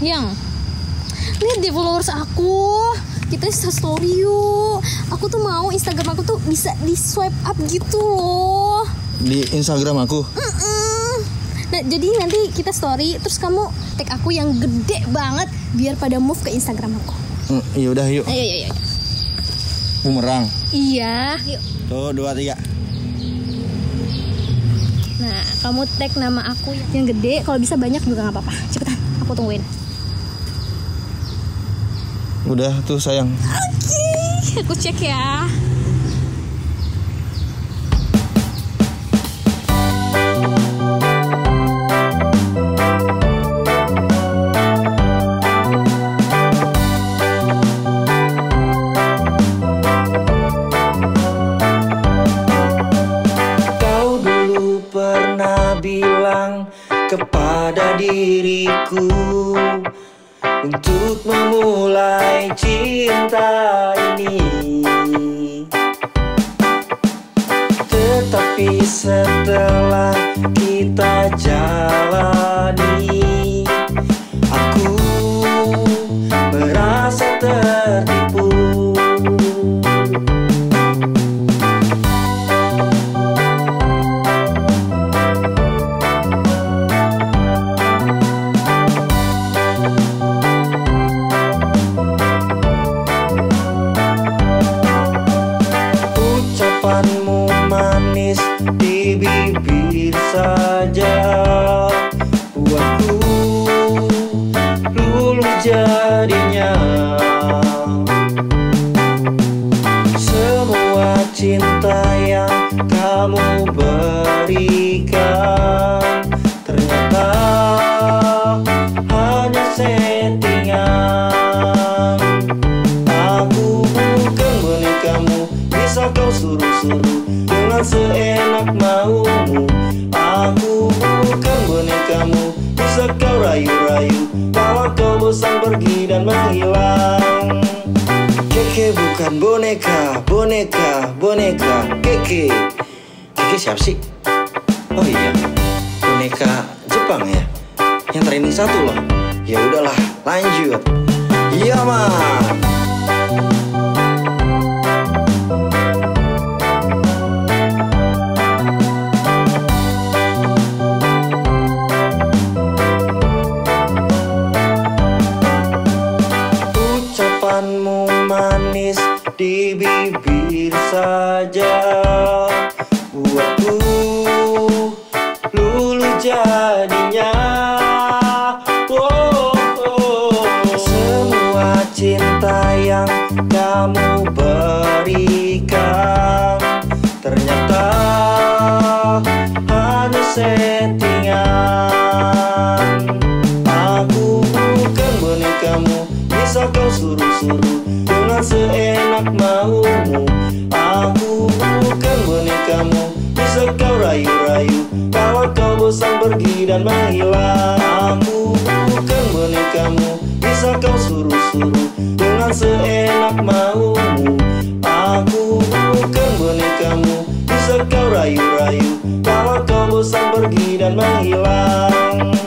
Yang lihat di followers aku, kita story yuk. Aku tuh mau Instagram aku tuh bisa di swipe up gitu loh. Di Instagram aku? Nah jadi nanti kita story, terus kamu tag aku yang gede banget biar pada move ke Instagram aku. Yaudah yuk. Ayo. Bumerang. Iya, yuk. Tuh 2, 3. Nah kamu tag nama aku yang gede, kalau bisa banyak juga nggak apa-apa. Cepetan, aku tungguin. Udah tuh sayang. Oke, aku cek ya. Kau dulu pernah bilang kepada diriku untuk memulai cinta ini, tetapi setelah kita jalani, aku merasa tertipu. Ucapanmu manis di bibir saja buatku luluh jadinya. Semua cinta yang kamu berikan ternyata hanya settingan. Aku bukan bonekamu, bisa kau suruh-suruh dengan seenak maumu. Aku bukan bonekamu, bisa kau rayu-rayu kalau kau bosan pergi dan menghilang. Keke bukan boneka, Keke. Keke siapa sih? Oh iya, boneka Jepang ya, yang training 1 loh. Ya udahlah, lanjut. Iya mah. Ucapanmu manis di bibir saja buatku luluh jadinya. Semua cinta yang kamu berikan ternyata hanya settingan. Aku bukan bonekamu, bisa kau suruh-suruh dengan seenak maumu. Aku bukan bonekamu, bisa kau rayu-rayu kalau kau bosan pergi dan menghilang. Aku bukan bonekamu, bisa kau suruh-suruh dengan seenak maumu. Aku bukan bonekamu, bisa kau rayu-rayu kalau kau bosan pergi dan menghilang.